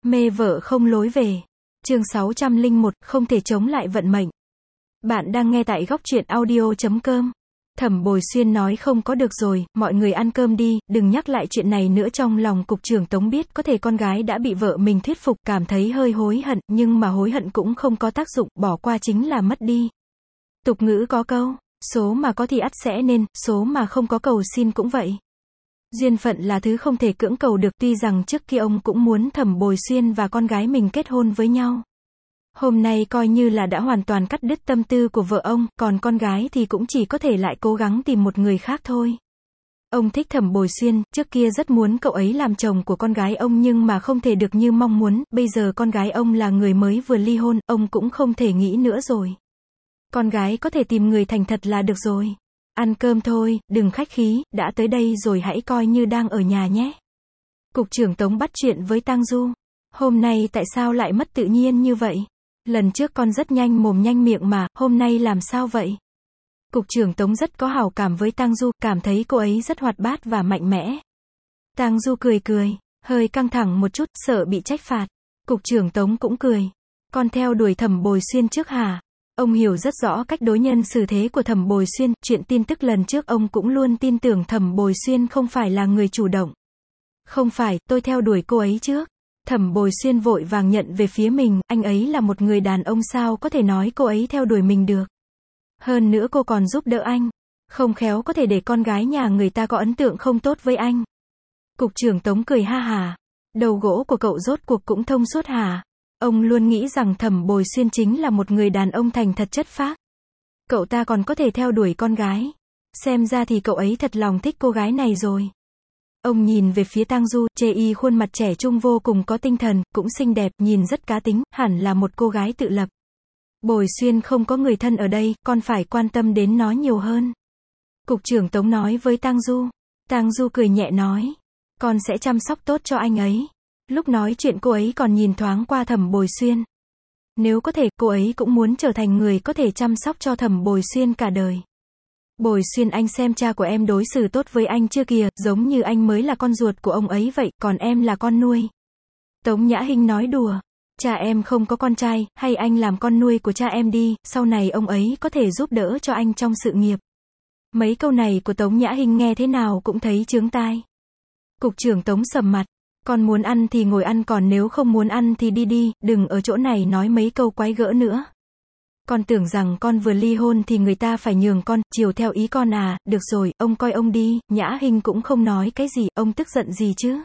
Mê vợ không lối về. Chương 601, không thể chống lại vận mệnh. Bạn đang nghe tại góc truyện audio.com. Thẩm Bồi Xuyên nói không có được rồi, mọi người ăn cơm đi, đừng nhắc lại chuyện này nữa. Trong lòng cục trưởng Tống biết có thể con gái đã bị vợ mình thuyết phục, cảm thấy hơi hối hận, nhưng mà hối hận cũng không có tác dụng, bỏ qua chính là mất đi. Tục ngữ có câu, số mà có thì ắt sẽ nên, số mà không có cầu xin cũng vậy. Duyên phận là thứ không thể cưỡng cầu được, tuy rằng trước kia ông cũng muốn Thẩm Bồi Xuyên và con gái mình kết hôn với nhau. Hôm nay coi như là đã hoàn toàn cắt đứt tâm tư của vợ ông, còn con gái thì cũng chỉ có thể lại cố gắng tìm một người khác thôi. Ông thích Thẩm Bồi Xuyên, trước kia rất muốn cậu ấy làm chồng của con gái ông nhưng mà không thể được như mong muốn, bây giờ con gái ông là người mới vừa ly hôn, ông cũng không thể nghĩ nữa rồi. Con gái có thể tìm người thành thật là được rồi. Ăn cơm thôi, đừng khách khí, đã tới đây rồi hãy coi như đang ở nhà nhé. Cục trưởng Tống bắt chuyện với Tang Du. Hôm nay tại sao lại mất tự nhiên như vậy? Lần trước con rất nhanh mồm nhanh miệng mà, hôm nay làm sao vậy? Cục trưởng Tống rất có hảo cảm với Tang Du, cảm thấy cô ấy rất hoạt bát và mạnh mẽ. Tang Du cười cười, hơi căng thẳng một chút, sợ bị trách phạt. Cục trưởng Tống cũng cười. Con theo đuổi Thẩm Bồi Xuyên trước hả? Ông hiểu rất rõ cách đối nhân xử thế của Thẩm Bồi Xuyên, chuyện tin tức lần trước ông cũng luôn tin tưởng Thẩm Bồi Xuyên không phải là người chủ động. Không phải, tôi theo đuổi cô ấy trước. Thẩm Bồi Xuyên vội vàng nhận về phía mình, anh ấy là một người đàn ông sao có thể nói cô ấy theo đuổi mình được. Hơn nữa cô còn giúp đỡ anh. Không khéo có thể để con gái nhà người ta có ấn tượng không tốt với anh. Cục trưởng Tống cười ha hả. Đầu gỗ của cậu rốt cuộc cũng thông suốt hả? Ông luôn nghĩ rằng Thẩm Bồi Xuyên chính là một người đàn ông thành thật chất phác. Cậu ta còn có thể theo đuổi con gái. Xem ra thì cậu ấy thật lòng thích cô gái này rồi. Ông nhìn về phía Tang Du, chê y khuôn mặt trẻ trung vô cùng có tinh thần, cũng xinh đẹp, nhìn rất cá tính, hẳn là một cô gái tự lập. Bồi Xuyên không có người thân ở đây, con phải quan tâm đến nó nhiều hơn. Cục trưởng Tống nói với Tang Du. Tang Du cười nhẹ nói. Con sẽ chăm sóc tốt cho anh ấy. Lúc nói chuyện cô ấy còn nhìn thoáng qua Thẩm Bồi Xuyên. Nếu có thể, cô ấy cũng muốn trở thành người có thể chăm sóc cho Thẩm Bồi Xuyên cả đời. Bồi Xuyên, anh xem cha của em đối xử tốt với anh chưa kìa, giống như anh mới là con ruột của ông ấy vậy, còn em là con nuôi. Tống Nhã Hinh nói đùa. Cha em không có con trai, hay anh làm con nuôi của cha em đi, sau này ông ấy có thể giúp đỡ cho anh trong sự nghiệp. Mấy câu này của Tống Nhã Hinh nghe thế nào cũng thấy chướng tai. Cục trưởng Tống sầm mặt. Con muốn ăn thì ngồi ăn, còn nếu không muốn ăn thì đi đi, đừng ở chỗ này nói mấy câu quái gở nữa. Con tưởng rằng con vừa ly hôn thì người ta phải nhường con, chiều theo ý con à, được rồi, ông coi ông đi. Nhã Hinh cũng không nói cái gì, ông tức giận gì chứ?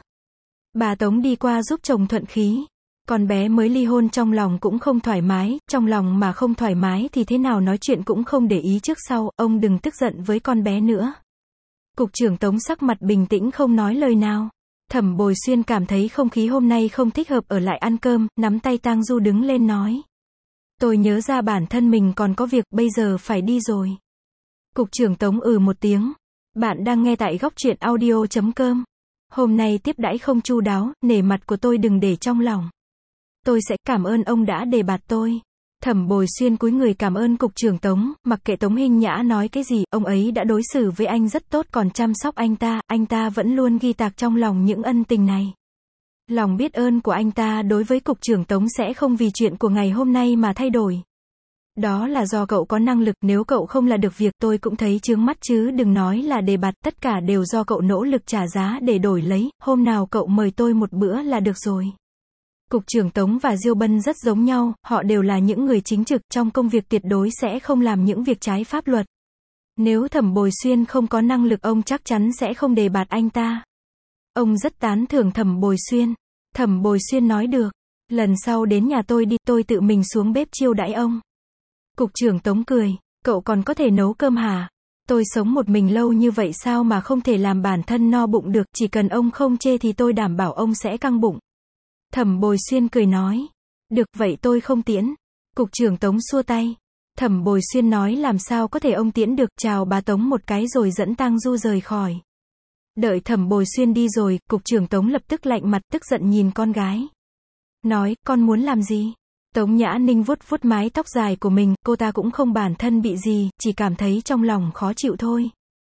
Bà Tống đi qua giúp chồng thuận khí. Con bé mới ly hôn trong lòng cũng không thoải mái, trong lòng mà không thoải mái thì thế nào nói chuyện cũng không để ý trước sau, ông đừng tức giận với con bé nữa. Cục trưởng Tống sắc mặt bình tĩnh không nói lời nào. Thẩm Bồi Xuyên cảm thấy không khí hôm nay không thích hợp ở lại ăn cơm, nắm tay Tang Du đứng lên nói. Tôi nhớ ra bản thân mình còn có việc, bây giờ phải đi rồi. Cục trưởng Tống một tiếng. Bạn đang nghe tại góc truyện audio.com. Hôm nay tiếp đãi không chu đáo, nể mặt của tôi đừng để trong lòng. Tôi sẽ cảm ơn ông đã đề bạt tôi. Thẩm Bồi Xuyên cúi người cảm ơn cục trưởng Tống, mặc kệ Tống Hinh Nhã nói cái gì, ông ấy đã đối xử với anh rất tốt, còn chăm sóc anh ta vẫn luôn ghi tạc trong lòng những ân tình này. Lòng biết ơn của anh ta đối với cục trưởng Tống sẽ không vì chuyện của ngày hôm nay mà thay đổi. Đó là do cậu có năng lực, nếu cậu không là được việc tôi cũng thấy chướng mắt chứ đừng nói là đề bạt, tất cả đều do cậu nỗ lực trả giá để đổi lấy, hôm nào cậu mời tôi một bữa là được rồi. Cục trưởng Tống và Diêu Bân rất giống nhau, họ đều là những người chính trực, trong công việc tuyệt đối sẽ không làm những việc trái pháp luật. Nếu Thẩm Bồi Xuyên không có năng lực ông chắc chắn sẽ không đề bạt anh ta. Ông rất tán thưởng Thẩm Bồi Xuyên. Thẩm Bồi Xuyên nói được. Lần sau đến nhà tôi đi, tôi tự mình xuống bếp chiêu đãi ông. Cục trưởng Tống cười. Cậu còn có thể nấu cơm hả? Tôi sống một mình lâu như vậy sao mà không thể làm bản thân no bụng được, chỉ cần ông không chê thì tôi đảm bảo ông sẽ căng bụng. Thẩm Bồi Xuyên cười nói. Được vậy tôi không tiễn. Cục trưởng Tống xua tay. Thẩm Bồi Xuyên nói làm sao có thể ông tiễn được, chào bà Tống một cái rồi dẫn Tang Du rời khỏi. Đợi Thẩm Bồi Xuyên đi rồi, cục trưởng Tống lập tức lạnh mặt tức giận nhìn con gái. Nói, con muốn làm gì? Tống Nhã Ninh vuốt vuốt mái tóc dài của mình, cô ta cũng không bản thân bị gì, chỉ cảm thấy trong lòng khó chịu thôi.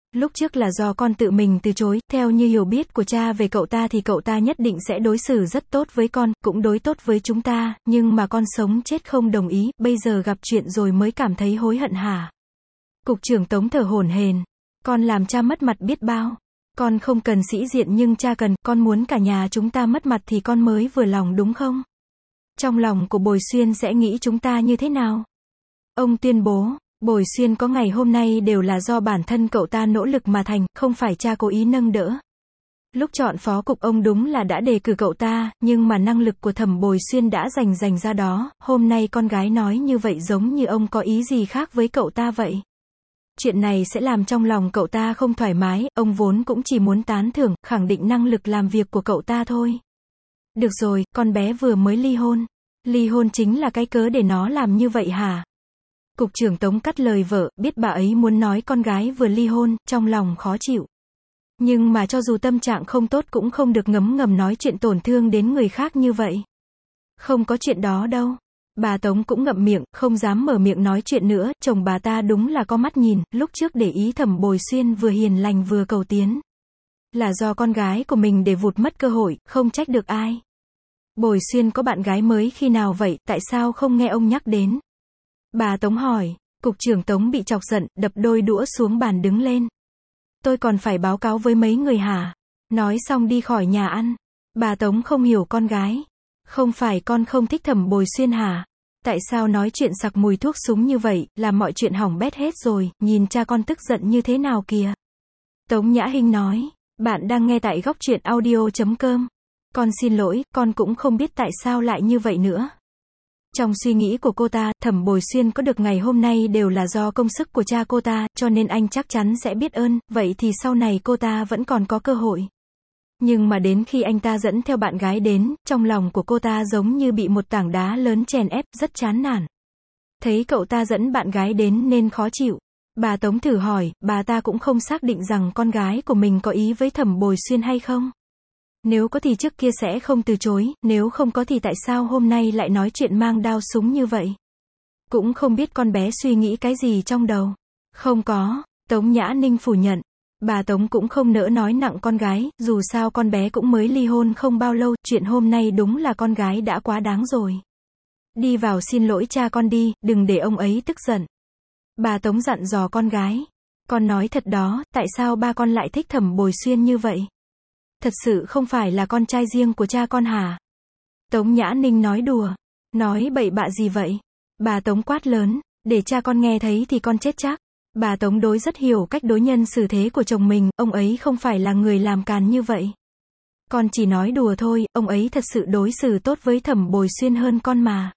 Lúc trước là do con tự mình từ chối, theo như hiểu biết của cha về cậu ta thì cậu ta nhất định sẽ đối xử rất tốt với con, cũng đối tốt với chúng ta, nhưng mà con sống chết không đồng ý, bây giờ gặp chuyện rồi mới cảm thấy hối hận hả? Cục trưởng Tống thở hổn hển, con làm cha mất mặt biết bao. Con không cần sĩ diện nhưng cha cần, con muốn cả nhà chúng ta mất mặt thì con mới vừa lòng đúng không? Trong lòng của Bồi Xuyên sẽ nghĩ chúng ta như thế nào? Ông tuyên bố, Bồi Xuyên có ngày hôm nay đều là do bản thân cậu ta nỗ lực mà thành, không phải cha cố ý nâng đỡ. Lúc chọn phó cục ông đúng là đã đề cử cậu ta, nhưng mà năng lực của Thẩm Bồi Xuyên đã dành ra đó, hôm nay con gái nói như vậy giống như ông có ý gì khác với cậu ta vậy. Chuyện này sẽ làm trong lòng cậu ta không thoải mái, ông vốn cũng chỉ muốn tán thưởng, khẳng định năng lực làm việc của cậu ta thôi. Được rồi, con bé vừa mới ly hôn. Ly hôn chính là cái cớ để nó làm như vậy hả? Cục trưởng Tống cắt lời vợ, biết bà ấy muốn nói con gái vừa ly hôn, trong lòng khó chịu. Nhưng mà cho dù tâm trạng không tốt cũng không được ngấm ngầm nói chuyện tổn thương đến người khác như vậy. Không có chuyện đó đâu. Bà Tống cũng ngậm miệng, không dám mở miệng nói chuyện nữa, chồng bà ta đúng là có mắt nhìn, lúc trước để ý Thẩm Bồi Xuyên vừa hiền lành vừa cầu tiến. Là do con gái của mình để vụt mất cơ hội, không trách được ai. Bồi Xuyên có bạn gái mới khi nào vậy, tại sao không nghe ông nhắc đến? Bà Tống hỏi, cục trưởng Tống bị chọc giận, đập đôi đũa xuống bàn đứng lên. Tôi còn phải báo cáo với mấy người hả? Nói xong đi khỏi nhà ăn. Bà Tống không hiểu con gái. Không phải con không thích Thẩm Bồi Xuyên hả? Tại sao nói chuyện sặc mùi thuốc súng như vậy, làm mọi chuyện hỏng bét hết rồi, nhìn cha con tức giận như thế nào kìa. Tống Nhã Hinh nói, bạn đang nghe tại goctruyện.audio.com. Con xin lỗi, con cũng không biết tại sao lại như vậy nữa. Trong suy nghĩ của cô ta, Thẩm Bồi Xuyên có được ngày hôm nay đều là do công sức của cha cô ta, cho nên anh chắc chắn sẽ biết ơn, vậy thì sau này cô ta vẫn còn có cơ hội. Nhưng mà đến khi anh ta dẫn theo bạn gái đến, trong lòng của cô ta giống như bị một tảng đá lớn chèn ép, rất chán nản. Thấy cậu ta dẫn bạn gái đến nên khó chịu. Bà Tống thử hỏi, bà ta cũng không xác định rằng con gái của mình có ý với Thẩm Bồi Xuyên hay không. Nếu có thì trước kia sẽ không từ chối, nếu không có thì tại sao hôm nay lại nói chuyện mang đao súng như vậy. Cũng không biết con bé suy nghĩ cái gì trong đầu. Không có, Tống Nhã Ninh phủ nhận. Bà Tống cũng không nỡ nói nặng con gái, dù sao con bé cũng mới ly hôn không bao lâu, chuyện hôm nay đúng là con gái đã quá đáng rồi. Đi vào xin lỗi cha con đi, đừng để ông ấy tức giận. Bà Tống dặn dò con gái. Con nói thật đó, tại sao ba con lại thích Thẩm Bồi Xuyên như vậy? Thật sự không phải là con trai riêng của cha con hả? Tống Nhã Ninh nói đùa. Nói bậy bạ gì vậy? Bà Tống quát lớn, để cha con nghe thấy thì con chết chắc. Bà Tống đối rất hiểu cách đối nhân xử thế của chồng mình, ông ấy không phải là người làm càn như vậy. Con chỉ nói đùa thôi, ông ấy thật sự đối xử tốt với Thẩm Bồi Xuyên hơn con mà.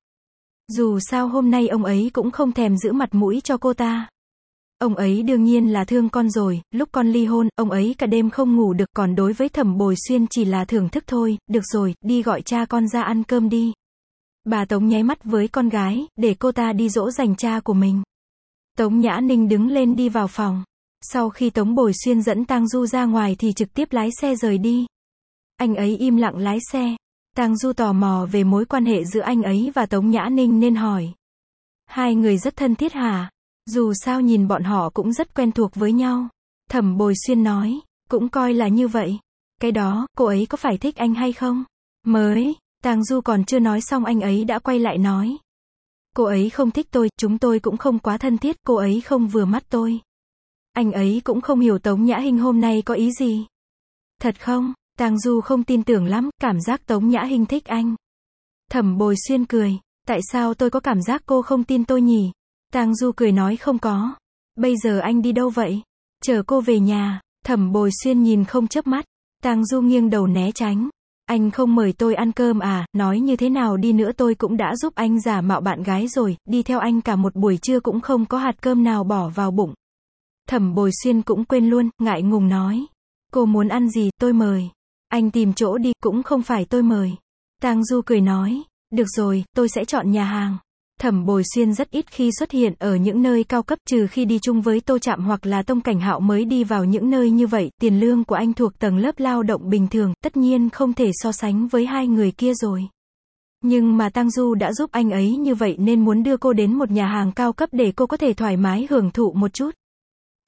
Dù sao hôm nay ông ấy cũng không thèm giữ mặt mũi cho cô ta. Ông ấy đương nhiên là thương con rồi, lúc con ly hôn, ông ấy cả đêm không ngủ được, còn đối với Thẩm Bồi Xuyên chỉ là thưởng thức thôi, được rồi, đi gọi cha con ra ăn cơm đi. Bà Tống nháy mắt với con gái, để cô ta đi dỗ dành cha của mình. Tống Nhã Ninh đứng lên đi vào phòng. Sau khi Tống Bồi Xuyên dẫn Tang Du ra ngoài thì trực tiếp lái xe rời đi. Anh ấy im lặng lái xe. Tang Du tò mò về mối quan hệ giữa anh ấy và Tống Nhã Ninh nên hỏi. Hai người rất thân thiết hả? Dù sao nhìn bọn họ cũng rất quen thuộc với nhau. Thẩm Bồi Xuyên nói, cũng coi là như vậy. Cái đó, cô ấy có phải thích anh hay không? Mới, Tang Du còn chưa nói xong anh ấy đã quay lại nói. Cô ấy không thích tôi, chúng tôi cũng không quá thân thiết, cô ấy không vừa mắt tôi. Anh ấy cũng không hiểu Tống Nhã Hinh hôm nay có ý gì. Thật không? Tang Du không tin tưởng lắm, cảm giác Tống Nhã Hinh thích anh. Thẩm Bồi Xuyên cười, tại sao tôi có cảm giác cô không tin tôi nhỉ? Tang Du cười nói không có. Bây giờ anh đi đâu vậy? Chở cô về nhà. Thẩm Bồi Xuyên nhìn không chớp mắt. Tang Du nghiêng đầu né tránh. Anh không mời tôi ăn cơm à, nói như thế nào đi nữa tôi cũng đã giúp anh giả mạo bạn gái rồi, đi theo anh cả một buổi trưa cũng không có hạt cơm nào bỏ vào bụng. Thẩm Bồi Xuyên cũng quên luôn, ngại ngùng nói. Cô muốn ăn gì, tôi mời. Anh tìm chỗ đi, cũng không phải tôi mời. Tang Du cười nói, được rồi, tôi sẽ chọn nhà hàng. Thẩm Bồi Xuyên rất ít khi xuất hiện ở những nơi cao cấp, trừ khi đi chung với Tô Trạm hoặc là Tông Cảnh Hạo mới đi vào những nơi như vậy, tiền lương của anh thuộc tầng lớp lao động bình thường, tất nhiên không thể so sánh với hai người kia rồi. Nhưng mà Tang Du đã giúp anh ấy như vậy nên muốn đưa cô đến một nhà hàng cao cấp để cô có thể thoải mái hưởng thụ một chút.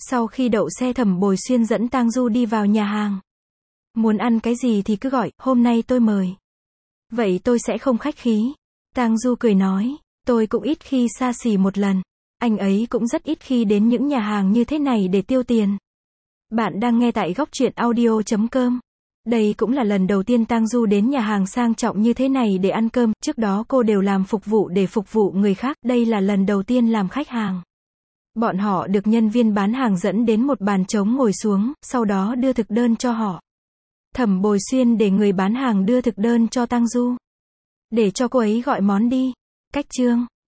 Sau khi đậu xe Thẩm Bồi Xuyên dẫn Tang Du đi vào nhà hàng. Muốn ăn cái gì thì cứ gọi, hôm nay tôi mời. Vậy tôi sẽ không khách khí. Tang Du cười nói, tôi cũng ít khi xa xỉ một lần. Anh ấy cũng rất ít khi đến những nhà hàng như thế này để tiêu tiền. Bạn đang nghe tại góc truyện audio.com. Đây cũng là lần đầu tiên Tang Du đến nhà hàng sang trọng như thế này để ăn cơm, trước đó cô đều làm phục vụ để phục vụ người khác, đây là lần đầu tiên làm khách hàng. Bọn họ được nhân viên bán hàng dẫn đến một bàn trống ngồi xuống, sau đó đưa thực đơn cho họ. Thẩm Bồi Xuyên để người bán hàng đưa thực đơn cho Tang Du. Để cho cô ấy gọi món đi. Cách chương